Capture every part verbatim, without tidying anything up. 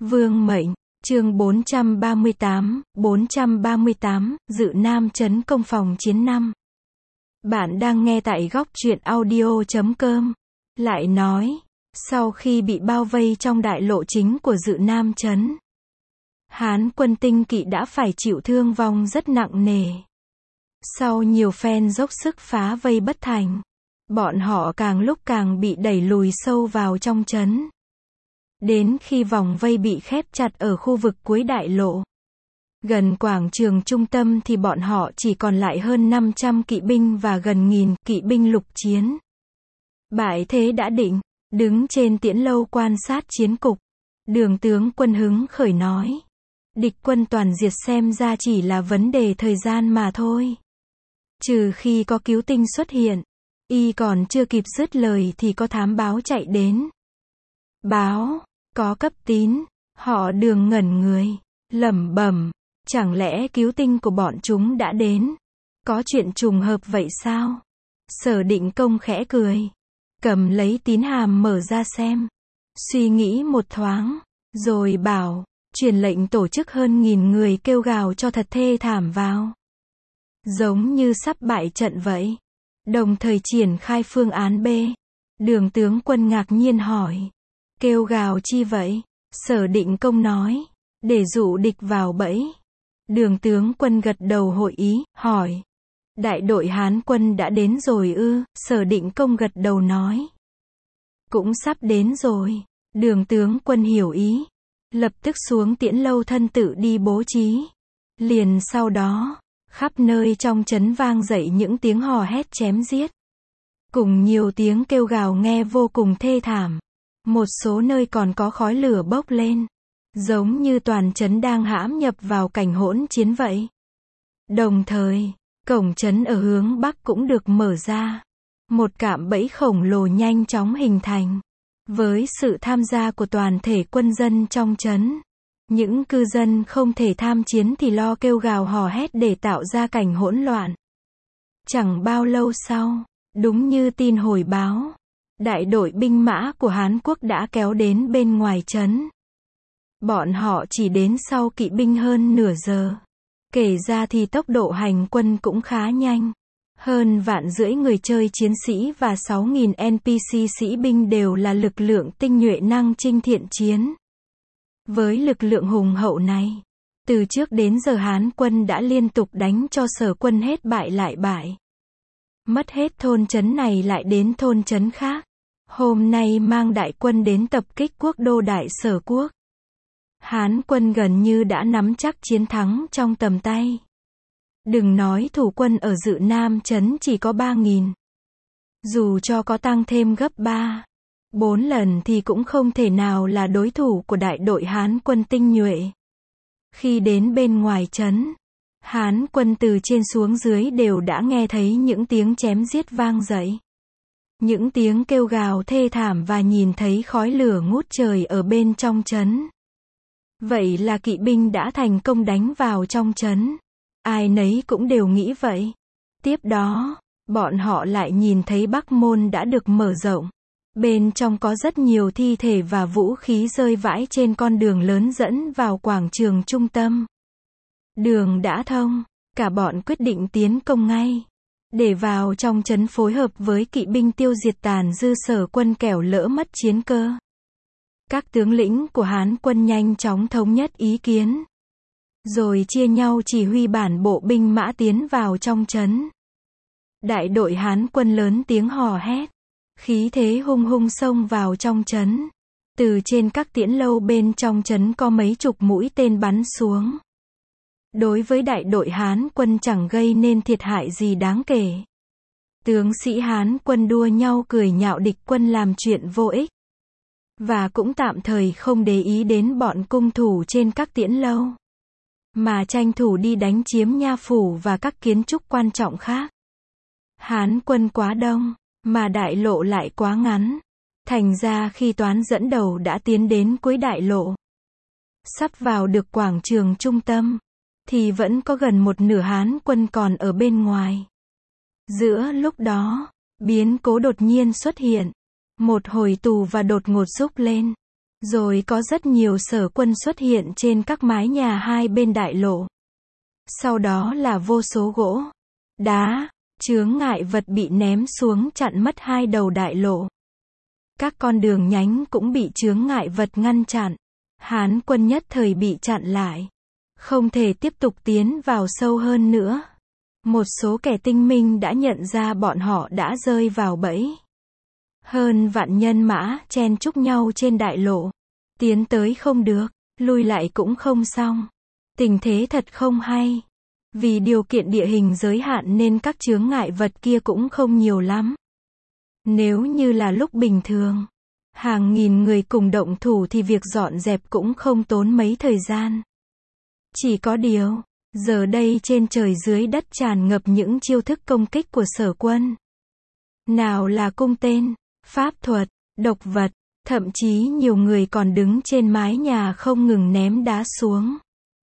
Vương mệnh, chương bốn trăm ba mươi tám, bốn trăm ba mươi tám, Dự Nam trấn công phòng chiến năm. Bạn đang nghe tại góc truyện audio chấm com. Lại nói, sau khi bị bao vây trong đại lộ chính của Dự Nam trấn, Hán quân tinh kỵ đã phải chịu thương vong rất nặng nề. Sau nhiều phen dốc sức phá vây bất thành, bọn họ càng lúc càng bị đẩy lùi sâu vào trong trấn. Đến khi vòng vây bị khép chặt ở khu vực cuối đại lộ, gần quảng trường trung tâm thì bọn họ chỉ còn lại hơn năm trăm kỵ binh và gần nghìn kỵ binh lục chiến. Bại thế đã định, đứng trên tiễn lâu quan sát chiến cục, Đường tướng quân hứng khởi nói: địch quân toàn diệt xem ra chỉ là vấn đề thời gian mà thôi. Trừ khi có cứu tinh xuất hiện. Y còn chưa kịp dứt lời thì có thám báo chạy đến. Báo, có cấp tín. Họ Đường ngẩn người, lẩm bẩm, chẳng lẽ cứu tinh của bọn chúng đã đến? Có chuyện trùng hợp vậy sao? Sở Định Công khẽ cười, cầm lấy tín hàm mở ra xem, suy nghĩ một thoáng, rồi bảo, truyền lệnh tổ chức hơn nghìn người kêu gào cho thật thê thảm vào. Giống như sắp bại trận vậy. Đồng thời triển khai phương án B. Đường tướng quân ngạc nhiên hỏi, kêu gào chi vậy? Sở Định Công nói, để dụ địch vào bẫy. Đường tướng quân gật đầu hội ý, hỏi, đại đội Hán quân đã đến rồi ư? Sở Định Công gật đầu nói, cũng sắp đến rồi. Đường tướng quân hiểu ý, lập tức xuống tiễn lâu thân tự đi bố trí. Liền sau đó, khắp nơi trong trấn vang dậy những tiếng hò hét chém giết, cùng nhiều tiếng kêu gào nghe vô cùng thê thảm. Một số nơi còn có khói lửa bốc lên, giống như toàn trấn đang hãm nhập vào cảnh hỗn chiến vậy. Đồng thời, cổng trấn ở hướng bắc cũng được mở ra. Một cạm bẫy khổng lồ nhanh chóng hình thành. Với sự tham gia của toàn thể quân dân trong trấn, những cư dân không thể tham chiến thì lo kêu gào hò hét để tạo ra cảnh hỗn loạn. Chẳng bao lâu sau, đúng như tin hồi báo, đại đội binh mã của Hán Quốc đã kéo đến bên ngoài trấn. Bọn họ chỉ đến sau kỵ binh hơn nửa giờ. Kể ra thì tốc độ hành quân cũng khá nhanh. Hơn vạn rưỡi người chơi chiến sĩ và sáu nghìn en pê xê sĩ binh đều là lực lượng tinh nhuệ năng chinh thiện chiến. Với lực lượng hùng hậu này, từ trước đến giờ Hán quân đã liên tục đánh cho Sở quân hết bại lại bại. Mất hết thôn trấn này lại đến thôn trấn khác. Hôm nay mang đại quân đến tập kích quốc đô Đại Sở quốc. Hán quân gần như đã nắm chắc chiến thắng trong tầm tay. Đừng nói thủ quân ở Dự Nam trấn chỉ có ba nghìn. Dù cho có tăng thêm gấp ba, bốn lần thì cũng không thể nào là đối thủ của đại đội Hán quân tinh nhuệ. Khi đến bên ngoài trấn, Hán quân từ trên xuống dưới đều đã nghe thấy những tiếng chém giết vang dậy. Những tiếng kêu gào thê thảm và nhìn thấy khói lửa ngút trời ở bên trong trấn. Vậy là kỵ binh đã thành công đánh vào trong trấn. Ai nấy cũng đều nghĩ vậy. Tiếp đó, bọn họ lại nhìn thấy Bắc môn đã được mở rộng. Bên trong có rất nhiều thi thể và vũ khí rơi vãi trên con đường lớn dẫn vào quảng trường trung tâm. Đường đã thông, cả bọn quyết định tiến công ngay. Để vào trong trấn phối hợp với kỵ binh tiêu diệt tàn dư Sở quân kẻo lỡ mất chiến cơ. Các tướng lĩnh của Hán quân nhanh chóng thống nhất ý kiến. Rồi chia nhau chỉ huy bản bộ binh mã tiến vào trong trấn. Đại đội Hán quân lớn tiếng hò hét, khí thế hung hung xông vào trong trấn. Từ trên các tiễn lâu bên trong trấn có mấy chục mũi tên bắn xuống. Đối với đại đội Hán quân chẳng gây nên thiệt hại gì đáng kể. Tướng sĩ Hán quân đua nhau cười nhạo địch quân làm chuyện vô ích. Và cũng tạm thời không để ý đến bọn cung thủ trên các tiễn lâu, mà tranh thủ đi đánh chiếm nha phủ và các kiến trúc quan trọng khác. Hán quân quá đông, mà đại lộ lại quá ngắn. Thành ra khi toán dẫn đầu đã tiến đến cuối đại lộ, sắp vào được quảng trường trung tâm, thì vẫn có gần một nửa Hán quân còn ở bên ngoài. Giữa lúc đó, biến cố đột nhiên xuất hiện. Một hồi tù và đột ngột rúc lên. Rồi có rất nhiều sở quân xuất hiện trên các mái nhà hai bên đại lộ. Sau đó là vô số gỗ, đá, chướng ngại vật bị ném xuống chặn mất hai đầu đại lộ. Các con đường nhánh cũng bị chướng ngại vật ngăn chặn. Hán quân nhất thời bị chặn lại. Không thể tiếp tục tiến vào sâu hơn nữa. Một số kẻ tinh minh đã nhận ra bọn họ đã rơi vào bẫy. Hơn vạn nhân mã chen chúc nhau trên đại lộ. Tiến tới không được, lui lại cũng không xong. Tình thế thật không hay. Vì điều kiện địa hình giới hạn nên các chướng ngại vật kia cũng không nhiều lắm. Nếu như là lúc bình thường, hàng nghìn người cùng động thủ thì việc dọn dẹp cũng không tốn mấy thời gian. Chỉ có điều, giờ đây trên trời dưới đất tràn ngập những chiêu thức công kích của sở quân. Nào là cung tên, pháp thuật, độc vật, thậm chí nhiều người còn đứng trên mái nhà không ngừng ném đá xuống.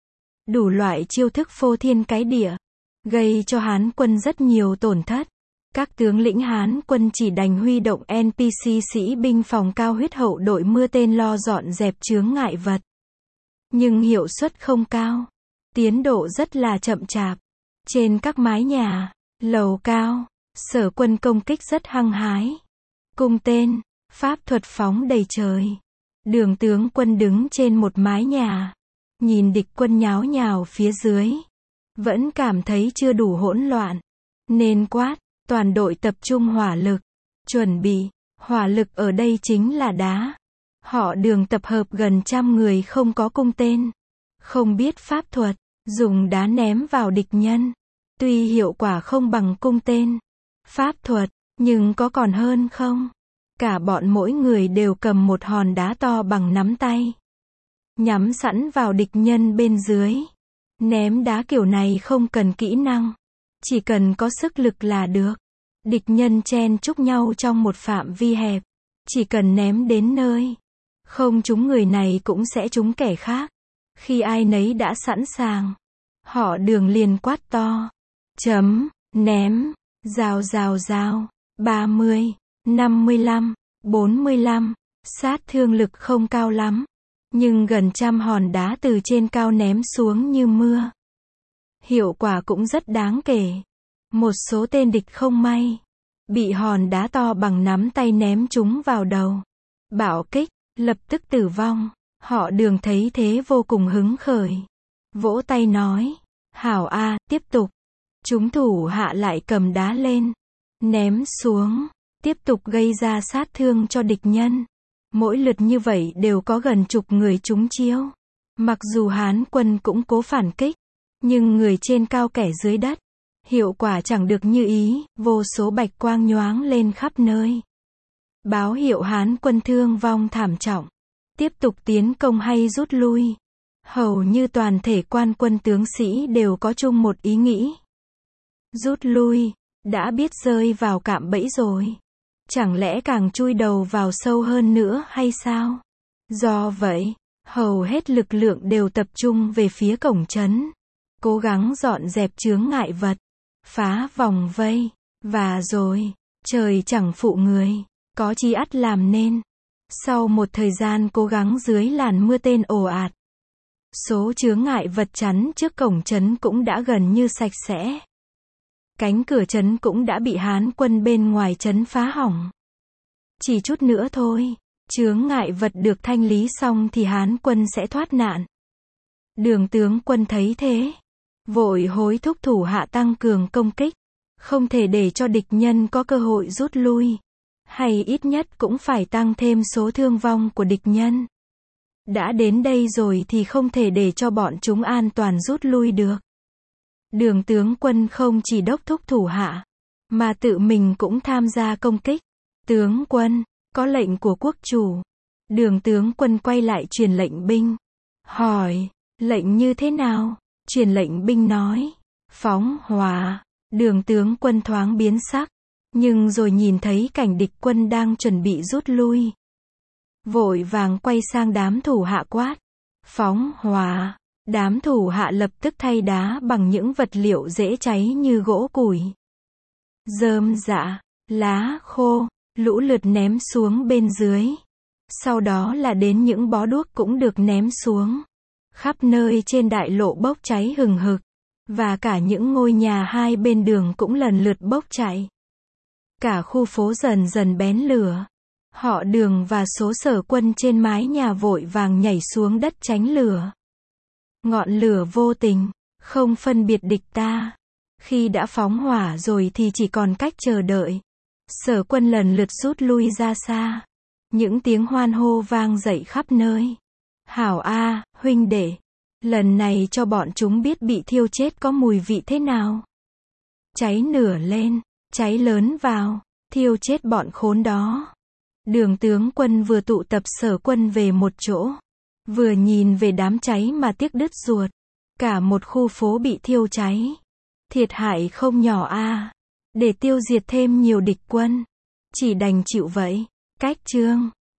Đủ loại chiêu thức phô thiên cái địa, gây cho Hán quân rất nhiều tổn thất. Các tướng lĩnh Hán quân chỉ đành huy động en pê xê sĩ binh phòng cao huyết hậu đội mưa tên lo dọn dẹp chướng ngại vật. Nhưng hiệu suất không cao. Tiến độ rất là chậm chạp. Trên các mái nhà, lầu cao, sở quân công kích rất hăng hái. Cung tên, pháp thuật phóng đầy trời. Đường tướng quân đứng trên một mái nhà. Nhìn địch quân nháo nhào phía dưới. Vẫn cảm thấy chưa đủ hỗn loạn. Nên quát, toàn đội tập trung hỏa lực. Chuẩn bị, hỏa lực ở đây chính là đá. Họ Đường tập hợp gần trăm người không có cung tên. Không biết pháp thuật. Dùng đá ném vào địch nhân. Tuy hiệu quả không bằng cung tên, pháp thuật, nhưng có còn hơn không? Cả bọn mỗi người đều cầm một hòn đá to bằng nắm tay. Nhắm sẵn vào địch nhân bên dưới. Ném đá kiểu này không cần kỹ năng. Chỉ cần có sức lực là được. Địch nhân chen chúc nhau trong một phạm vi hẹp. Chỉ cần ném đến nơi. Không trúng người này cũng sẽ trúng kẻ khác. Khi ai nấy đã sẵn sàng, họ Đường liền quát to. Chấm, ném, rào rào rào, ba mươi, năm mươi lăm, bốn mươi lăm, sát thương lực không cao lắm. Nhưng gần trăm hòn đá từ trên cao ném xuống như mưa. Hiệu quả cũng rất đáng kể. Một số tên địch không may, bị hòn đá to bằng nắm tay ném trúng vào đầu. Bạo kích, lập tức tử vong. Họ Đường thấy thế vô cùng hứng khởi. Vỗ tay nói, hảo a, tiếp tục. Chúng thủ hạ lại cầm đá lên, ném xuống, tiếp tục gây ra sát thương cho địch nhân. Mỗi lượt như vậy đều có gần chục người trúng chiêu. Mặc dù Hán quân cũng cố phản kích, nhưng người trên cao kẻ dưới đất. Hiệu quả chẳng được như ý, vô số bạch quang nhoáng lên khắp nơi. Báo hiệu Hán quân thương vong thảm trọng. Tiếp tục tiến công hay rút lui. Hầu như toàn thể quan quân tướng sĩ đều có chung một ý nghĩ. Rút lui, đã biết rơi vào cạm bẫy rồi. Chẳng lẽ càng chui đầu vào sâu hơn nữa hay sao? Do vậy, hầu hết lực lượng đều tập trung về phía cổng trấn. Cố gắng dọn dẹp chướng ngại vật. Phá vòng vây. Và rồi, trời chẳng phụ người. Có chi ắt làm nên. Sau một thời gian cố gắng dưới làn mưa tên ồ ạt. Số chướng ngại vật chắn trước cổng trấn cũng đã gần như sạch sẽ. Cánh cửa trấn cũng đã bị Hán quân bên ngoài trấn phá hỏng. Chỉ chút nữa thôi, chướng ngại vật được thanh lý xong thì Hán quân sẽ thoát nạn. Đường tướng quân thấy thế, vội hối thúc thủ hạ tăng cường công kích. Không thể để cho địch nhân có cơ hội rút lui. Hay ít nhất cũng phải tăng thêm số thương vong của địch nhân. Đã đến đây rồi thì không thể để cho bọn chúng an toàn rút lui được. Đường tướng quân không chỉ đốc thúc thủ hạ, mà tự mình cũng tham gia công kích. Tướng quân, có lệnh của quốc chủ. Đường tướng quân quay lại truyền lệnh binh. Hỏi, lệnh như thế nào? Truyền lệnh binh nói, phóng hỏa. Đường tướng quân thoáng biến sắc. Nhưng rồi nhìn thấy cảnh địch quân đang chuẩn bị rút lui. Vội vàng quay sang đám thủ hạ quát. Phóng hỏa. Đám thủ hạ lập tức thay đá bằng những vật liệu dễ cháy như gỗ củi, rơm rạ, lá khô, lũ lượt ném xuống bên dưới. Sau đó là đến những bó đuốc cũng được ném xuống. Khắp nơi trên đại lộ bốc cháy hừng hực. Và cả những ngôi nhà hai bên đường cũng lần lượt bốc cháy. Cả khu phố dần dần bén lửa. Họ Đường và số sở quân trên mái nhà vội vàng nhảy xuống đất tránh lửa. Ngọn lửa vô tình, không phân biệt địch ta. Khi đã phóng hỏa rồi thì chỉ còn cách chờ đợi. Sở quân lần lượt rút lui ra xa. Những tiếng hoan hô vang dậy khắp nơi. Hảo a, huynh đệ. Lần này cho bọn chúng biết bị thiêu chết có mùi vị thế nào. Cháy nửa lên, cháy lớn vào, thiêu chết bọn khốn đó. Đường tướng quân vừa tụ tập sở quân về một chỗ. Vừa nhìn về đám cháy mà tiếc đứt ruột. Cả một khu phố bị thiêu cháy. Thiệt hại không nhỏ a. Để tiêu diệt thêm nhiều địch quân. Chỉ đành chịu vậy. Cách chương